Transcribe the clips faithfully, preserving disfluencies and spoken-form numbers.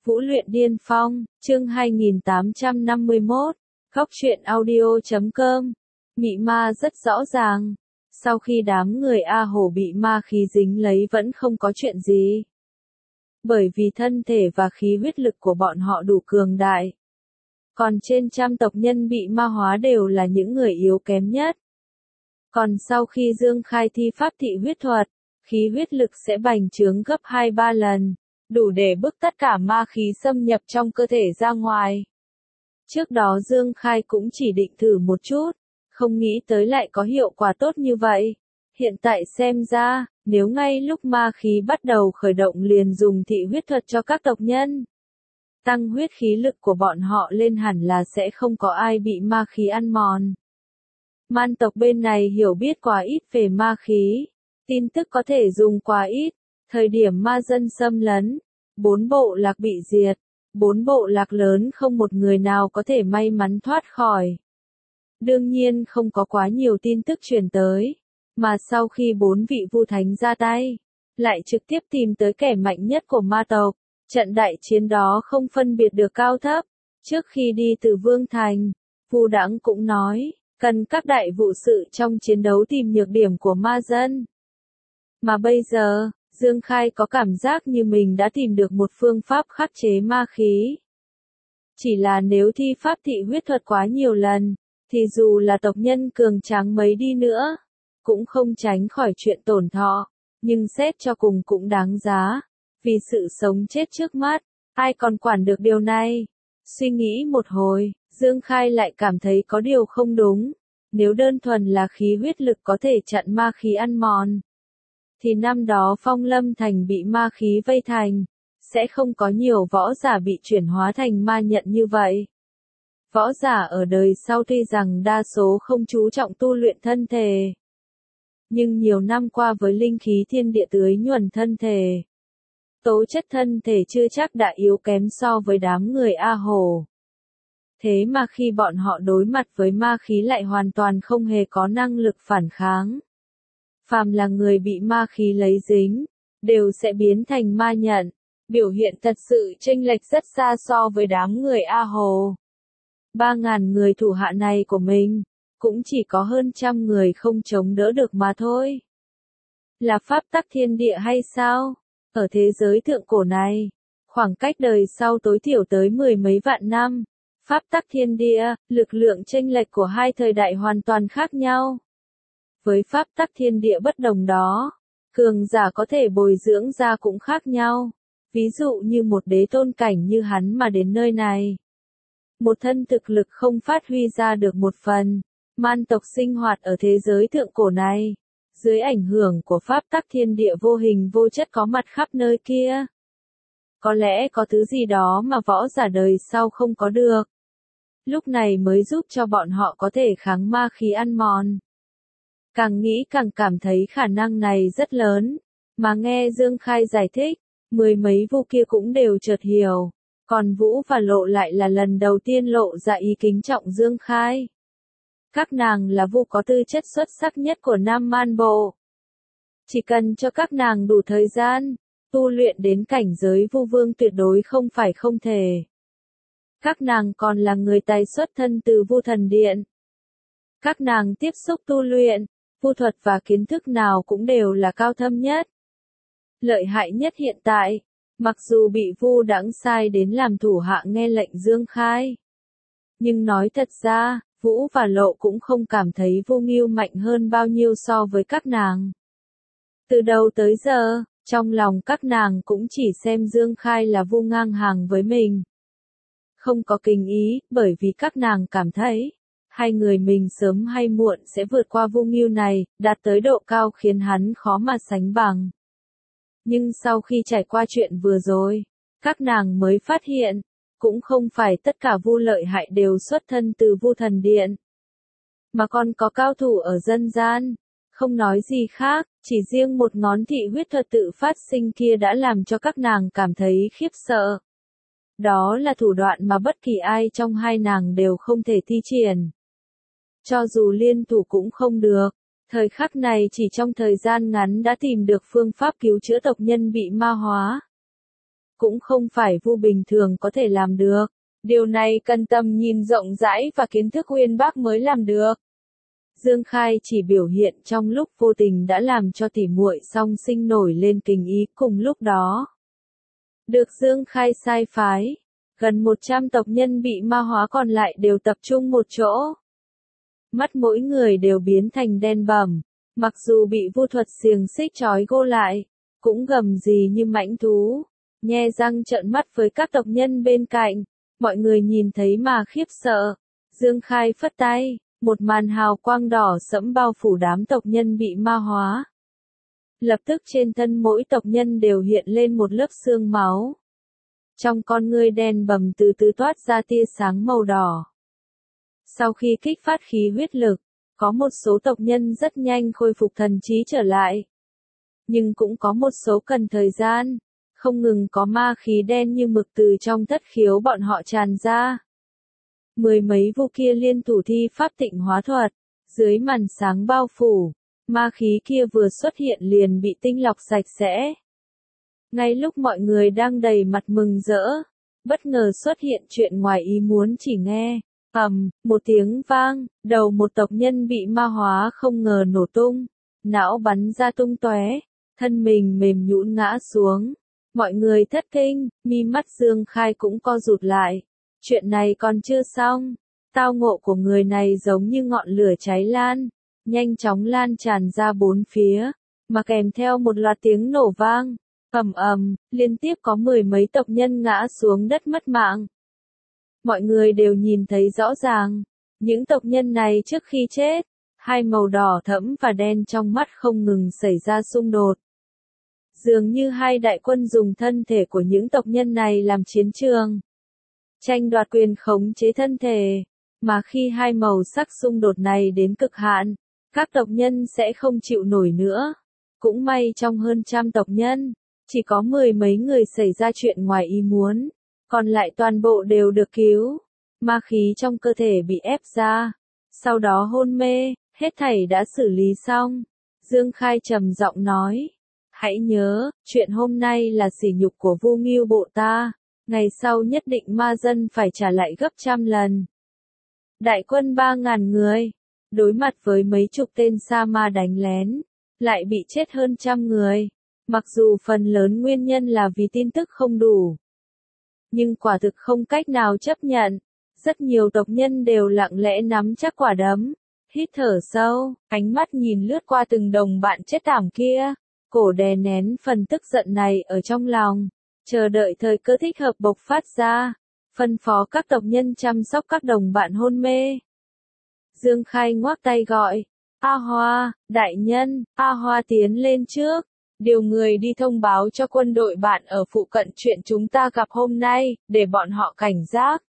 Vũ luyện điên phong, chương hai nghìn tám trăm năm mươi mốt, Góc truyện audio chấm com. Mị ma rất rõ ràng. Sau khi đám người A Hồ bị ma khí dính lấy vẫn không có chuyện gì. Bởi vì thân thể và khí huyết lực của bọn họ đủ cường đại. Còn trên trăm tộc nhân bị ma hóa đều là những người yếu kém nhất. Còn sau khi Dương Khai thi pháp thị huyết thuật, khí huyết lực sẽ bành trướng gấp hai ba lần, đủ để bức tất cả ma khí xâm nhập trong cơ thể ra ngoài. Trước đó Dương Khai cũng chỉ định thử một chút, không nghĩ tới lại có hiệu quả tốt như vậy. Hiện tại xem ra, nếu ngay lúc ma khí bắt đầu khởi động liền dùng thị huyết thuật cho các tộc nhân, tăng huyết khí lực của bọn họ lên hẳn là sẽ không có ai bị ma khí ăn mòn. Man tộc bên này hiểu biết quá ít về ma khí, tin tức có thể dùng quá ít. Thời điểm ma dân xâm lấn, bốn bộ lạc bị diệt, bốn bộ lạc lớn không một người nào có thể may mắn thoát khỏi. Đương nhiên không có quá nhiều tin tức truyền tới, mà sau khi bốn vị vu thánh ra tay, lại trực tiếp tìm tới kẻ mạnh nhất của ma tộc. Trận đại chiến đó không phân biệt được cao thấp. Trước khi đi từ Vương Thành, Vu Đãng cũng nói, cần các đại vụ sự trong chiến đấu tìm nhược điểm của ma dân. Mà bây giờ, Dương Khai có cảm giác như mình đã tìm được một phương pháp khắc chế ma khí. Chỉ là nếu thi pháp thị huyết thuật quá nhiều lần, thì dù là tộc nhân cường tráng mấy đi nữa, cũng không tránh khỏi chuyện tổn thọ, nhưng xét cho cùng cũng đáng giá, vì sự sống chết trước mắt, ai còn quản được điều này. Suy nghĩ một hồi, Dương Khai lại cảm thấy có điều không đúng, nếu đơn thuần là khí huyết lực có thể chặn ma khí ăn mòn, thì năm đó Phong Lâm Thành bị ma khí vây thành, sẽ không có nhiều võ giả bị chuyển hóa thành ma nhận như vậy. Võ giả ở đời sau tuy rằng đa số không chú trọng tu luyện thân thể, nhưng nhiều năm qua với linh khí thiên địa tưới nhuần thân thể, tố chất thân thể chưa chắc đã yếu kém so với đám người A Hồ. Thế mà khi bọn họ đối mặt với ma khí lại hoàn toàn không hề có năng lực phản kháng. Phàm là người bị ma khí lấy dính, đều sẽ biến thành ma nhận, biểu hiện thật sự chênh lệch rất xa so với đám người A Hồ. Ba ngàn người thủ hạ này của mình, cũng chỉ có hơn trăm người không chống đỡ được mà thôi. Là pháp tắc thiên địa hay sao? Ở thế giới thượng cổ này, khoảng cách đời sau tối thiểu tới mười mấy vạn năm, pháp tắc thiên địa, lực lượng chênh lệch của hai thời đại hoàn toàn khác nhau. Với pháp tắc thiên địa bất đồng đó, cường giả có thể bồi dưỡng ra cũng khác nhau. Ví dụ như một đế tôn cảnh như hắn mà đến nơi này, một thân thực lực không phát huy ra được một phần. Man tộc sinh hoạt ở thế giới thượng cổ này, dưới ảnh hưởng của pháp tắc thiên địa vô hình vô chất có mặt khắp nơi kia. Có lẽ có thứ gì đó mà võ giả đời sau không có được. Lúc này mới giúp cho bọn họ có thể kháng ma khí ăn mòn. Càng nghĩ càng cảm thấy khả năng này rất lớn, mà nghe Dương Khai giải thích, mười mấy vu kia cũng đều chợt hiểu, còn Vũ và Lộ lại là lần đầu tiên lộ ra ý kính trọng Dương Khai. Các nàng là vu có tư chất xuất sắc nhất của Nam Man Bộ. Chỉ cần cho các nàng đủ thời gian, tu luyện đến cảnh giới vu vương tuyệt đối không phải không thể. Các nàng còn là người tài xuất thân từ Vu Thần Điện. Các nàng tiếp xúc tu luyện, vu thuật và kiến thức nào cũng đều là cao thâm nhất. Lợi hại nhất hiện tại, mặc dù bị Vu Đãng sai đến làm thủ hạ nghe lệnh Dương Khai. Nhưng nói thật ra, Vũ và Lộ cũng không cảm thấy Vu Ngưu mạnh hơn bao nhiêu so với các nàng. Từ đầu tới giờ, trong lòng các nàng cũng chỉ xem Dương Khai là Vu ngang hàng với mình. Không có kinh ý, bởi vì các nàng cảm thấy, hai người mình sớm hay muộn sẽ vượt qua Vu Ngưu này, đạt tới độ cao khiến hắn khó mà sánh bằng. Nhưng sau khi trải qua chuyện vừa rồi, các nàng mới phát hiện, cũng không phải tất cả vu lợi hại đều xuất thân từ Vu Thần Điện, mà còn có cao thủ ở dân gian. Không nói gì khác, chỉ riêng một ngón thị huyết thuật tự phát sinh kia đã làm cho các nàng cảm thấy khiếp sợ. Đó là thủ đoạn mà bất kỳ ai trong hai nàng đều không thể thi triển. Cho dù liên thủ cũng không được, thời khắc này chỉ trong thời gian ngắn đã tìm được phương pháp cứu chữa tộc nhân bị ma hóa. cũng không phải Vu bình thường có thể làm được. Điều này cần tầm nhìn rộng rãi và kiến thức uyên bác mới làm được. Dương Khai chỉ biểu hiện trong lúc vô tình đã làm cho tỉ muội song sinh nổi lên tình ý cùng lúc đó. Được Dương Khai sai phái, gần một trăm tộc nhân bị ma hóa còn lại đều tập trung một chỗ. Mắt mỗi người đều biến thành đen bầm, mặc dù bị vu thuật xiềng xích trói gô lại, cũng gầm rì như mãnh thú, nhe răng trợn mắt với các tộc nhân bên cạnh, mọi người nhìn thấy mà khiếp sợ. Dương Khai phất tay, một màn hào quang đỏ sẫm bao phủ đám tộc nhân bị ma hóa. Lập tức trên thân mỗi tộc nhân đều hiện lên một lớp xương máu. Trong con ngươi đen bầm từ từ toát ra tia sáng màu đỏ. Sau khi kích phát khí huyết lực, có một số tộc nhân rất nhanh khôi phục thần trí trở lại. Nhưng cũng có một số cần thời gian, không ngừng có ma khí đen như mực từ trong thất khiếu bọn họ tràn ra. Mười mấy vu kia liên thủ thi pháp tịnh hóa thuật, dưới màn sáng bao phủ, ma khí kia vừa xuất hiện liền bị tinh lọc sạch sẽ. Ngay lúc mọi người đang đầy mặt mừng rỡ, bất ngờ xuất hiện chuyện ngoài ý muốn chỉ nghe, ầm, một tiếng vang, đầu một tộc nhân bị ma hóa không ngờ nổ tung, não bắn ra tung tóe, thân mình mềm nhũn ngã xuống. Mọi người thất kinh, mi mắt Dương Khai cũng co rụt lại. Chuyện này còn chưa xong, tao ngộ của người này giống như ngọn lửa cháy lan, nhanh chóng lan tràn ra bốn phía, mà kèm theo một loạt tiếng nổ vang, ầm ầm, liên tiếp có mười mấy tộc nhân ngã xuống đất mất mạng. Mọi người đều nhìn thấy rõ ràng, những tộc nhân này trước khi chết, hai màu đỏ thẫm và đen trong mắt không ngừng xảy ra xung đột. Dường như hai đại quân dùng thân thể của những tộc nhân này làm chiến trường, tranh đoạt quyền khống chế thân thể, mà khi hai màu sắc xung đột này đến cực hạn, các tộc nhân sẽ không chịu nổi nữa. Cũng may trong hơn trăm tộc nhân, chỉ có mười mấy người xảy ra chuyện ngoài ý muốn, còn lại toàn bộ đều được cứu. Ma khí trong cơ thể bị ép ra, sau đó hôn mê, hết thảy đã xử lý xong. Dương Khai trầm giọng nói, hãy nhớ, chuyện hôm nay là sỉ nhục của Vu Ngưu bộ ta, ngày sau nhất định ma dân phải trả lại gấp trăm lần. Đại quân ba ngàn người, đối mặt với mấy chục tên sa ma đánh lén, lại bị chết hơn trăm người. Mặc dù phần lớn nguyên nhân là vì tin tức không đủ, nhưng quả thực không cách nào chấp nhận. Rất nhiều tộc nhân đều lặng lẽ nắm chắc quả đấm, hít thở sâu, ánh mắt nhìn lướt qua từng đồng bạn chết thảm kia, cổ đè nén phần tức giận này ở trong lòng, chờ đợi thời cơ thích hợp bộc phát ra, phân phó các tộc nhân chăm sóc các đồng bạn hôn mê. Dương Khai ngoác tay gọi, A Hoa, đại nhân, A Hoa tiến lên trước, điều người đi thông báo cho quân đội bạn ở phụ cận chuyện chúng ta gặp hôm nay, để bọn họ cảnh giác.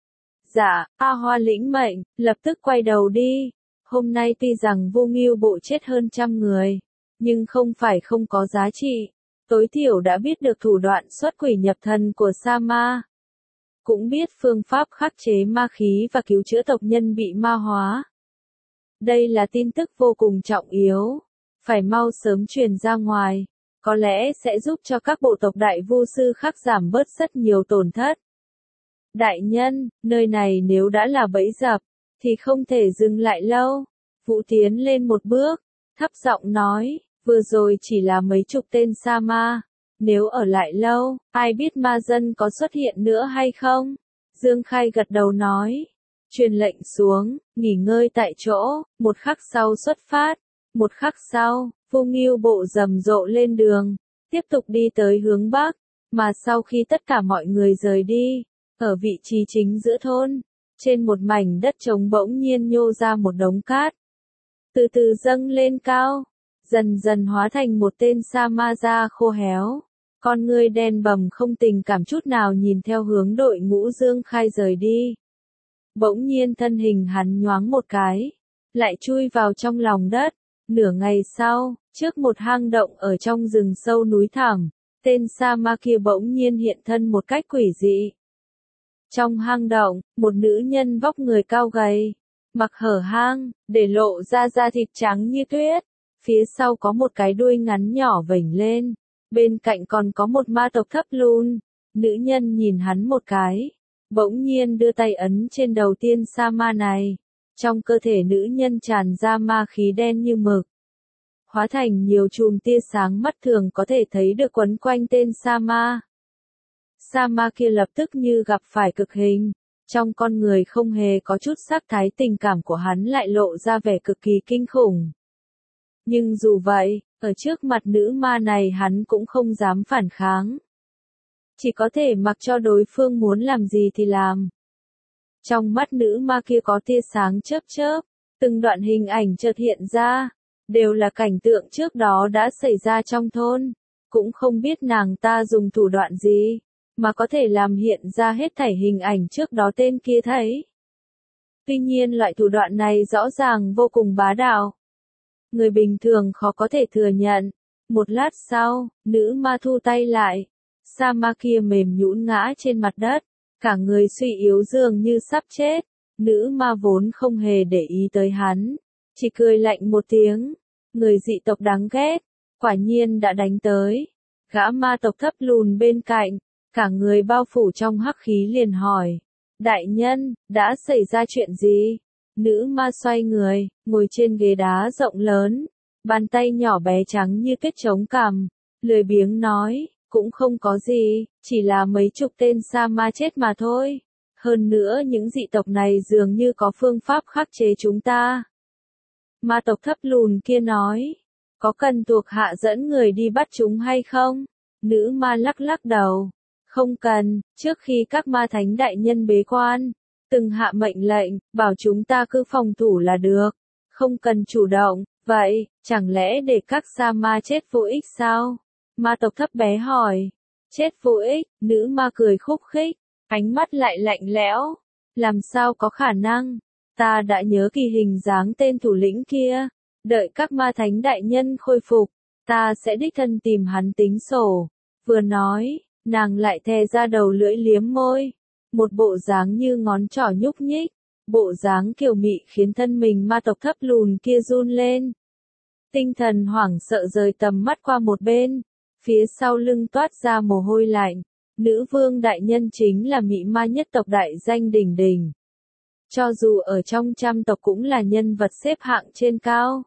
Dạ, A Hoa lĩnh mệnh, lập tức quay đầu đi. Hôm nay tuy rằng Vu Ngưu bộ chết hơn trăm người, nhưng không phải không có giá trị. Tối thiểu đã biết được thủ đoạn xuất quỷ nhập thần của Sa Ma. Cũng biết phương pháp khắc chế ma khí và cứu chữa tộc nhân bị ma hóa. Đây là tin tức vô cùng trọng yếu, phải mau sớm truyền ra ngoài, có lẽ sẽ giúp cho các bộ tộc đại vu sư khác giảm bớt rất nhiều tổn thất. Đại nhân, nơi này nếu đã là bẫy dập, thì không thể dừng lại lâu. Vũ tiến lên một bước, thấp giọng nói, vừa rồi chỉ là mấy chục tên sa ma, nếu ở lại lâu, ai biết ma dân có xuất hiện nữa hay không? Dương Khai gật đầu nói, truyền lệnh xuống, nghỉ ngơi tại chỗ, một khắc sau xuất phát. Một khắc sau, Vu Ngưu bộ rầm rộ lên đường, tiếp tục đi tới hướng Bắc, mà sau khi tất cả mọi người rời đi, ở vị trí chính giữa thôn, trên một mảnh đất trống bỗng nhiên nhô ra một đống cát. Từ từ dâng lên cao, dần dần hóa thành một tên sa ma da khô héo. Con ngươi đen bầm không tình cảm chút nào nhìn theo hướng đội ngũ Dương Khai rời đi. Bỗng nhiên thân hình hắn nhoáng một cái, lại chui vào trong lòng đất. Nửa ngày sau, trước một hang động ở trong rừng sâu núi thẳm, tên sa ma kia bỗng nhiên hiện thân một cách quỷ dị. Trong hang động, một nữ nhân vóc người cao gầy, mặc hở hang, để lộ ra da thịt trắng như tuyết. Phía sau có một cái đuôi ngắn nhỏ vểnh lên, bên cạnh còn có một ma tộc thấp lùn, Nữ nhân nhìn hắn một cái, bỗng nhiên đưa tay ấn trên đầu tiên sa ma này. Trong cơ thể nữ nhân tràn ra ma khí đen như mực, hóa thành nhiều chùm tia sáng mắt thường có thể thấy được quấn quanh tên sa ma. Sa ma kia lập tức như gặp phải cực hình, trong con người không hề có chút sắc thái tình cảm của hắn lại lộ ra vẻ cực kỳ kinh khủng. Nhưng dù vậy, ở trước mặt nữ ma này hắn cũng không dám phản kháng. Chỉ có thể mặc cho đối phương muốn làm gì thì làm. Trong mắt nữ ma kia có tia sáng chớp chớp, từng đoạn hình ảnh chợt hiện ra, đều là cảnh tượng trước đó đã xảy ra trong thôn. Cũng không biết nàng ta dùng thủ đoạn gì, mà có thể làm hiện ra hết thảy hình ảnh trước đó tên kia thấy. Tuy nhiên loại thủ đoạn này rõ ràng vô cùng bá đạo. Người bình thường khó có thể thừa nhận. Một lát sau, nữ ma thu tay lại. Sa ma kia mềm nhũn ngã trên mặt đất, cả người suy yếu dường như sắp chết. Nữ ma vốn không hề để ý tới hắn, chỉ cười lạnh một tiếng. Người dị tộc đáng ghét, quả nhiên đã đánh tới. Gã ma tộc thấp lùn bên cạnh, cả người bao phủ trong hắc khí liền hỏi. Đại nhân, đã xảy ra chuyện gì? Nữ ma xoay người, ngồi trên ghế đá rộng lớn, bàn tay nhỏ bé trắng như kết trống cằm, lười biếng nói, cũng không có gì, chỉ là mấy chục tên sa ma chết mà thôi. Hơn nữa những dị tộc này dường như có phương pháp khắc chế chúng ta. Ma tộc thấp lùn kia nói, có cần thuộc hạ dẫn người đi bắt chúng hay không? Nữ ma lắc lắc đầu, không cần, trước khi các ma thánh đại nhân bế quan, từng hạ mệnh lệnh, bảo chúng ta cứ phòng thủ là được, không cần chủ động. Vậy, chẳng lẽ để các sa ma chết vô ích sao? Ma tộc thấp bé hỏi. Chết vô ích, nữ ma cười khúc khích, ánh mắt lại lạnh lẽo. Làm sao có khả năng? Ta đã nhớ kỳ hình dáng tên thủ lĩnh kia. Đợi các ma thánh đại nhân khôi phục, ta sẽ đích thân tìm hắn tính sổ. Vừa nói, nàng lại thè ra đầu lưỡi liếm môi. Một bộ dáng như ngón trỏ nhúc nhích. Bộ dáng kiều mị khiến thân mình ma tộc thấp lùn kia run lên. Tinh thần hoảng sợ rời tầm mắt qua một bên. Phía sau lưng toát ra mồ hôi lạnh. Nữ vương đại nhân chính là mị ma nhất tộc đại danh đỉnh đỉnh. Cho dù ở trong trăm tộc cũng là nhân vật xếp hạng trên cao.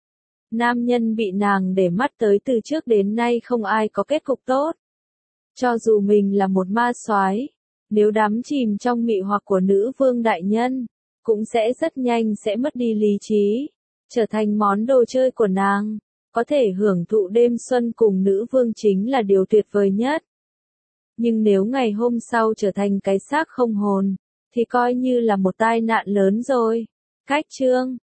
Nam nhân bị nàng để mắt tới từ trước đến nay không ai có kết cục tốt. Cho dù mình là một ma soái, nếu đắm chìm trong mị hoặc của nữ vương đại nhân, cũng sẽ rất nhanh sẽ mất đi lý trí, trở thành món đồ chơi của nàng. Có thể hưởng thụ đêm xuân cùng nữ vương chính là điều tuyệt vời nhất. Nhưng nếu ngày hôm sau trở thành cái xác không hồn, thì coi như là một tai nạn lớn rồi. Cách chương